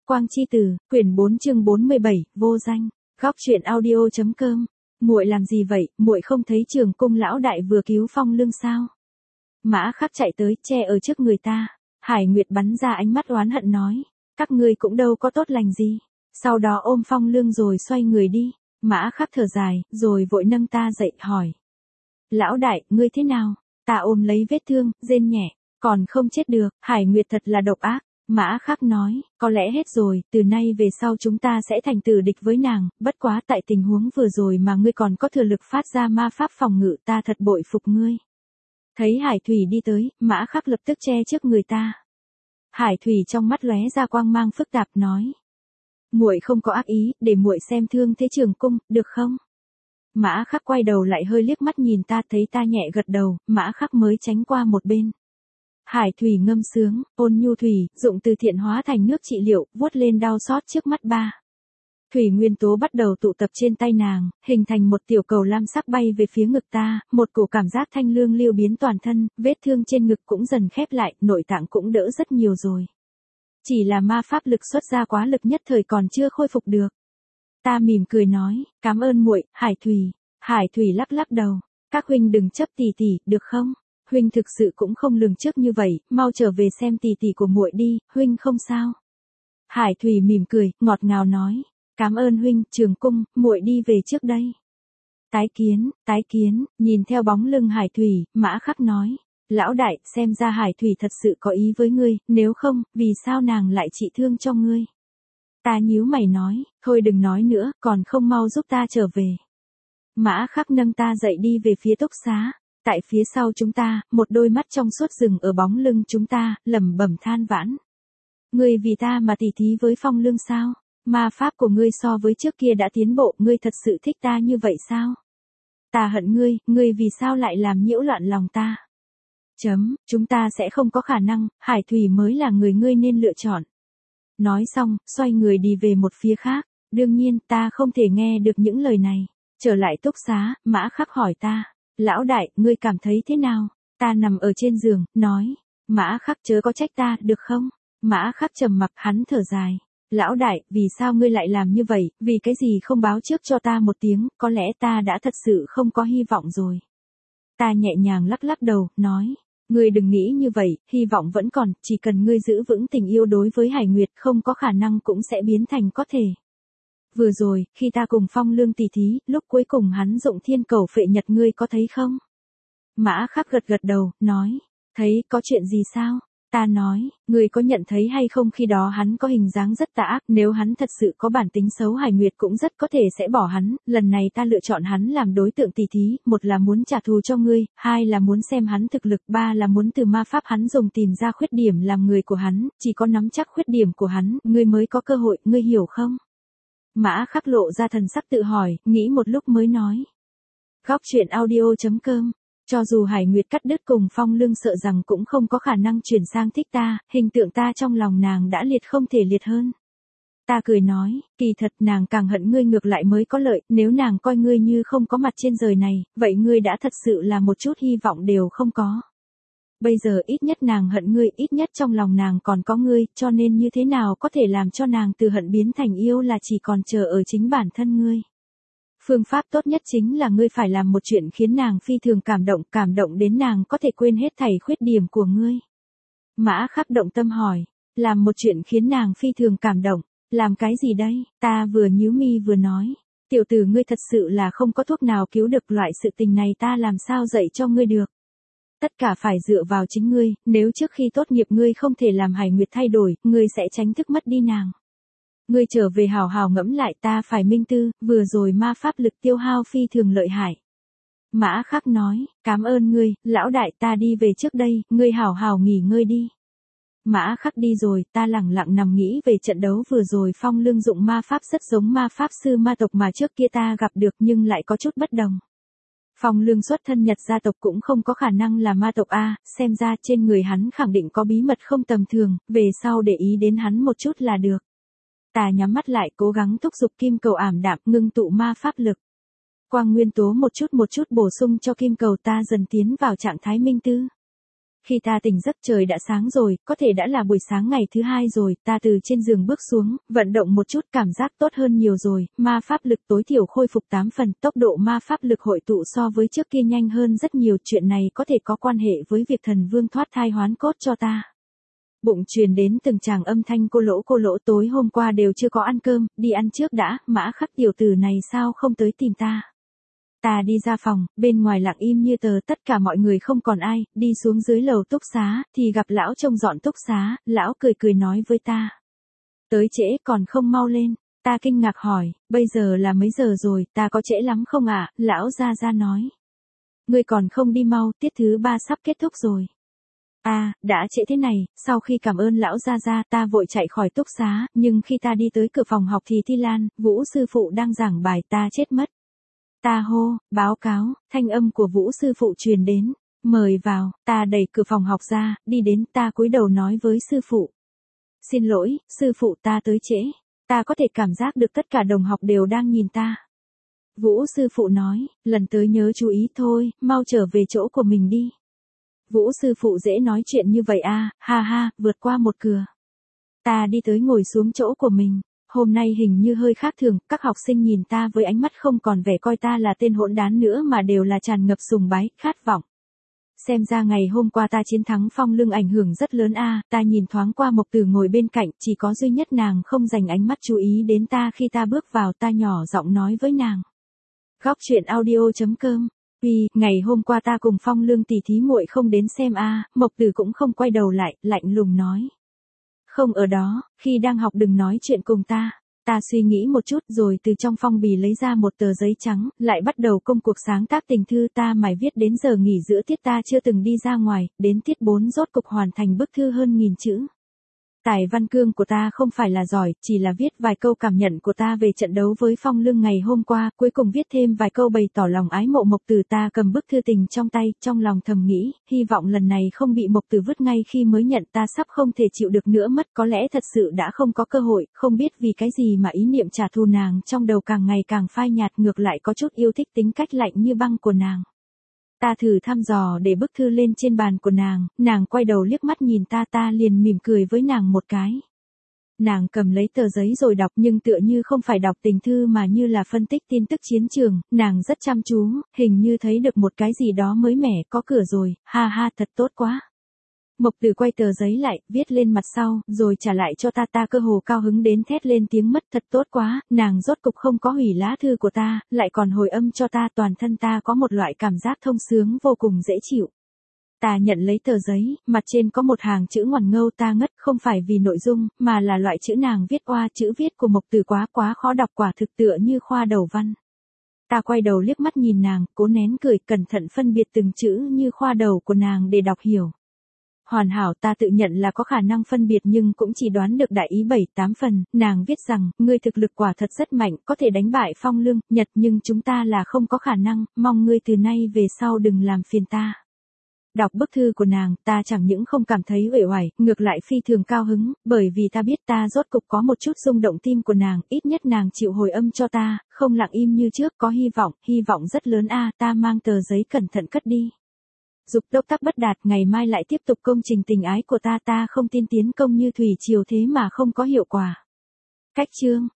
Quang chi tử, quyển 4 chương 47, vô danh. Góc truyện audio.com. Muội làm gì vậy, muội không thấy Trường Cung lão đại vừa cứu Phong Lương sao? Mã Khắc chạy tới, che ở trước người ta. Hải Nguyệt bắn ra ánh mắt oán hận nói, các ngươi cũng đâu có tốt lành gì. Sau đó ôm Phong Lương rồi xoay người đi. Mã Khắc thở dài, rồi vội nâng ta dậy, hỏi. Lão đại, ngươi thế nào? Ta ôm lấy vết thương, rên nhẹ, còn không chết được. Hải Nguyệt thật là độc ác. Mã Khắc nói, có lẽ hết rồi, từ nay về sau chúng ta sẽ thành tử địch với nàng, bất quá tại tình huống vừa rồi mà ngươi còn có thừa lực phát ra ma pháp phòng ngự, ta thật bội phục ngươi. Thấy Hải Thủy đi tới, Mã Khắc lập tức che trước người ta. Hải Thủy trong mắt lóe ra quang mang phức tạp nói, muội không có ác ý, để muội xem thương thế Trường Cung, được không? Mã Khắc quay đầu lại hơi liếc mắt nhìn ta, thấy ta nhẹ gật đầu, Mã Khắc mới tránh qua một bên. Hải Thủy ngâm sướng, ôn nhu thủy, dụng từ thiện hóa thành nước trị liệu, vuốt lên đau xót trước mắt ba. Thủy nguyên tố bắt đầu tụ tập trên tay nàng, hình thành một tiểu cầu lam sắc bay về phía ngực ta, một cổ cảm giác thanh lương lưu biến toàn thân, vết thương trên ngực cũng dần khép lại, nội tạng cũng đỡ rất nhiều rồi. Chỉ là ma pháp lực xuất ra quá lực nhất thời còn chưa khôi phục được. Ta mỉm cười nói, cảm ơn muội, Hải Thủy. Hải Thủy lắc lắc đầu, các huynh đừng chấp tỷ tỷ, được không? Huynh thực sự cũng không lường trước như vậy, mau trở về xem tỷ tỷ của muội đi, huynh không sao. Hải Thủy mỉm cười, ngọt ngào nói, cảm ơn huynh, Trường Cung, muội đi về trước đây. Tái kiến, nhìn theo bóng lưng Hải Thủy, Mã Khắc nói, lão đại, xem ra Hải Thủy thật sự có ý với ngươi, nếu không, vì sao nàng lại trị thương cho ngươi? Ta nhíu mày nói, thôi đừng nói nữa, còn không mau giúp ta trở về. Mã Khắc nâng ta dậy đi về phía túc xá. Tại phía sau chúng ta, một đôi mắt trong suốt rừng ở bóng lưng chúng ta, lẩm bẩm than vãn. Ngươi vì ta mà tỉ thí với Phong Lương sao? Ma pháp của ngươi so với trước kia đã tiến bộ, ngươi thật sự thích ta như vậy sao? Ta hận ngươi vì sao lại làm nhiễu loạn lòng ta? Chúng ta sẽ không có khả năng, Hải Thủy mới là người ngươi nên lựa chọn. Nói xong, xoay người đi về một phía khác, đương nhiên ta không thể nghe được những lời này. Trở lại túc xá, Mã Khắc hỏi ta. Lão đại, ngươi cảm thấy thế nào? Ta nằm ở trên giường, nói. Mã Khắc chớ có trách ta, được không? Mã Khắc trầm mặc, hắn thở dài. Lão đại, vì sao ngươi lại làm như vậy, vì cái gì không báo trước cho ta một tiếng, có lẽ ta đã thật sự không có hy vọng rồi. Ta nhẹ nhàng lắc lắc đầu, nói. Ngươi đừng nghĩ như vậy, hy vọng vẫn còn, chỉ cần ngươi giữ vững tình yêu đối với Hải Nguyệt không có khả năng cũng sẽ biến thành có thể. Vừa rồi, khi ta cùng Phong Lương tỉ thí, lúc cuối cùng hắn dụng thiên cầu phệ nhật ngươi có thấy không? Mã Khắc gật gật đầu, nói, thấy, có chuyện gì sao? Ta nói, ngươi có nhận thấy hay không khi đó hắn có hình dáng rất tà ác, nếu hắn thật sự có bản tính xấu Hải Nguyệt cũng rất có thể sẽ bỏ hắn, lần này ta lựa chọn hắn làm đối tượng tỉ thí, một là muốn trả thù cho ngươi, hai là muốn xem hắn thực lực, ba là muốn từ ma pháp hắn dùng tìm ra khuyết điểm làm người của hắn, chỉ có nắm chắc khuyết điểm của hắn, ngươi mới có cơ hội, ngươi hiểu không? Mã Khắc lộ ra thần sắc tự hỏi, nghĩ một lúc mới nói. Góc truyện audio.com. Cho dù Hải Nguyệt cắt đứt cùng Phong Lương sợ rằng cũng không có khả năng chuyển sang thích ta, hình tượng ta trong lòng nàng đã liệt không thể liệt hơn. Ta cười nói, kỳ thật nàng càng hận ngươi ngược lại mới có lợi, nếu nàng coi ngươi như không có mặt trên đời này, vậy ngươi đã thật sự là một chút hy vọng đều không có. Bây giờ ít nhất nàng hận ngươi, ít nhất trong lòng nàng còn có ngươi, cho nên như thế nào có thể làm cho nàng từ hận biến thành yêu là chỉ còn chờ ở chính bản thân ngươi. Phương pháp tốt nhất chính là ngươi phải làm một chuyện khiến nàng phi thường cảm động đến nàng có thể quên hết thảy khuyết điểm của ngươi. Mã Khắc động tâm hỏi, làm một chuyện khiến nàng phi thường cảm động, làm cái gì đây? Ta vừa nhíu mi vừa nói, tiểu tử ngươi thật sự là không có thuốc nào cứu được loại sự tình này, ta làm sao dạy cho ngươi được. Tất cả phải dựa vào chính ngươi, nếu trước khi tốt nghiệp ngươi không thể làm Hải Nguyệt thay đổi, ngươi sẽ tránh thức mất đi nàng. Ngươi trở về hào hào ngẫm lại, ta phải minh tư, vừa rồi ma pháp lực tiêu hao phi thường lợi hại. Mã Khắc nói, cảm ơn ngươi, lão đại, ta đi về trước đây, ngươi hào hào nghỉ ngơi đi. Mã Khắc đi rồi, ta lẳng lặng nằm nghĩ về trận đấu vừa rồi. Phong Lương dụng ma pháp rất giống ma pháp sư ma tộc mà trước kia ta gặp được nhưng lại có chút bất đồng. Phong Lương xuất thân Nhật gia tộc cũng không có khả năng là ma tộc a, xem ra trên người hắn khẳng định có bí mật không tầm thường, về sau để ý đến hắn một chút là được. Ta nhắm mắt lại cố gắng thúc giục kim cầu ảm đạm ngưng tụ ma pháp lực. Quang nguyên tố một chút bổ sung cho kim cầu, ta dần tiến vào trạng thái minh tư. Khi ta tỉnh giấc trời đã sáng rồi, có thể đã là buổi sáng ngày thứ hai rồi, ta từ trên giường bước xuống, vận động một chút cảm giác tốt hơn nhiều rồi, ma pháp lực tối thiểu khôi phục 8 phần, tốc độ ma pháp lực hội tụ so với trước kia nhanh hơn rất nhiều, chuyện này có thể có quan hệ với việc thần vương thoát thai hoán cốt cho ta. Bụng truyền đến từng tràng âm thanh cô lỗ tối hôm qua đều chưa có ăn cơm, đi ăn trước đã, Mã Khắc tiểu tử này sao không tới tìm ta. Ta đi ra phòng, bên ngoài lặng im như tờ, tất cả mọi người không còn ai, đi xuống dưới lầu túc xá, thì gặp lão trông dọn túc xá, lão cười nói với ta. Tới trễ còn không mau lên, ta kinh ngạc hỏi, bây giờ là mấy giờ rồi, ta có trễ lắm không ạ, lão ra nói. Ngươi còn không đi mau, tiết thứ 3 sắp kết thúc rồi. Đã trễ thế này, sau khi cảm ơn lão ra, ta vội chạy khỏi túc xá, nhưng khi ta đi tới cửa phòng học thì Thi Lan, Vũ sư phụ đang giảng bài, ta chết mất. Ta hô, báo cáo, thanh âm của Vũ sư phụ truyền đến, mời vào, ta đẩy cửa phòng học ra, đi đến, ta cúi đầu nói với sư phụ. Xin lỗi, sư phụ, ta tới trễ, ta có thể cảm giác được tất cả đồng học đều đang nhìn ta. Vũ sư phụ nói, lần tới nhớ chú ý thôi, mau trở về chỗ của mình đi. Vũ sư phụ dễ nói chuyện như vậy ha, vượt qua một cửa. Ta đi tới ngồi xuống chỗ của mình. Hôm nay hình như hơi khác thường, các học sinh nhìn ta với ánh mắt không còn vẻ coi ta là tên hỗn đán nữa mà đều là tràn ngập sùng bái, khát vọng. Xem ra ngày hôm qua ta chiến thắng Phong Lương ảnh hưởng rất lớn ta nhìn thoáng qua Mộc Tử ngồi bên cạnh, chỉ có duy nhất nàng không dành ánh mắt chú ý đến ta khi ta bước vào, ta nhỏ giọng nói với nàng. Góc truyện audio.com. Ngày hôm qua ta cùng Phong Lương tỷ thí muội không đến xem Mộc Tử cũng không quay đầu lại, lạnh lùng nói. Không ở đó, khi đang học đừng nói chuyện cùng ta. Ta suy nghĩ một chút rồi từ trong phong bì lấy ra một tờ giấy trắng, lại bắt đầu công cuộc sáng tác tình thư ta mải viết đến giờ nghỉ giữa tiết ta chưa từng đi ra ngoài, đến tiết 4 rốt cục hoàn thành bức thư hơn 1000 chữ. Tài văn cương của ta không phải là giỏi, chỉ là viết vài câu cảm nhận của ta về trận đấu với Phong Lương ngày hôm qua, cuối cùng viết thêm vài câu bày tỏ lòng ái mộ Mộc Tử. Ta cầm bức thư tình trong tay, trong lòng thầm nghĩ, hy vọng lần này không bị Mộc Tử vứt ngay khi mới nhận, ta sắp không thể chịu được nữa mất, có lẽ thật sự đã không có cơ hội, không biết vì cái gì mà ý niệm trả thù nàng trong đầu càng ngày càng phai nhạt, ngược lại có chút yêu thích tính cách lạnh như băng của nàng. Ta thử thăm dò để bức thư lên trên bàn của nàng quay đầu liếc mắt nhìn ta liền mỉm cười với nàng một cái. Nàng cầm lấy tờ giấy rồi đọc nhưng tựa như không phải đọc tình thư mà như là phân tích tin tức chiến trường, nàng rất chăm chú, hình như thấy được một cái gì đó mới mẻ, có cửa rồi, ha thật tốt quá. Mộc Tử quay tờ giấy lại, viết lên mặt sau, rồi trả lại cho ta cơ hồ cao hứng đến thét lên tiếng mất, thật tốt quá, nàng rốt cục không có hủy lá thư của ta, lại còn hồi âm cho ta, toàn thân ta có một loại cảm giác thông sướng vô cùng dễ chịu. Ta nhận lấy tờ giấy, mặt trên có một hàng chữ ngoằn ngâu, ta ngất, không phải vì nội dung, mà là loại chữ nàng viết chữ viết của Mộc Tử quá khó đọc, quả thực tựa như khoa đầu văn. Ta quay đầu liếc mắt nhìn nàng, cố nén cười, cẩn thận phân biệt từng chữ như khoa đầu của nàng để đọc hiểu. Hoàn hảo, ta tự nhận là có khả năng phân biệt nhưng cũng chỉ đoán được đại ý 7-8 phần, nàng viết rằng, ngươi thực lực quả thật rất mạnh, có thể đánh bại Phong Lương, Nhật nhưng chúng ta là không có khả năng, mong ngươi từ nay về sau đừng làm phiền ta. Đọc bức thư của nàng, ta chẳng những không cảm thấy uể oải, ngược lại phi thường cao hứng, bởi vì ta biết ta rốt cục có một chút rung động tim của nàng, ít nhất nàng chịu hồi âm cho ta, không lặng im như trước, có hy vọng rất lớn ta mang tờ giấy cẩn thận cất đi. Dục đốc tác bất đạt, ngày mai lại tiếp tục công trình tình ái của ta không tin tiến công như thủy triều thế mà không có hiệu quả. Cách chương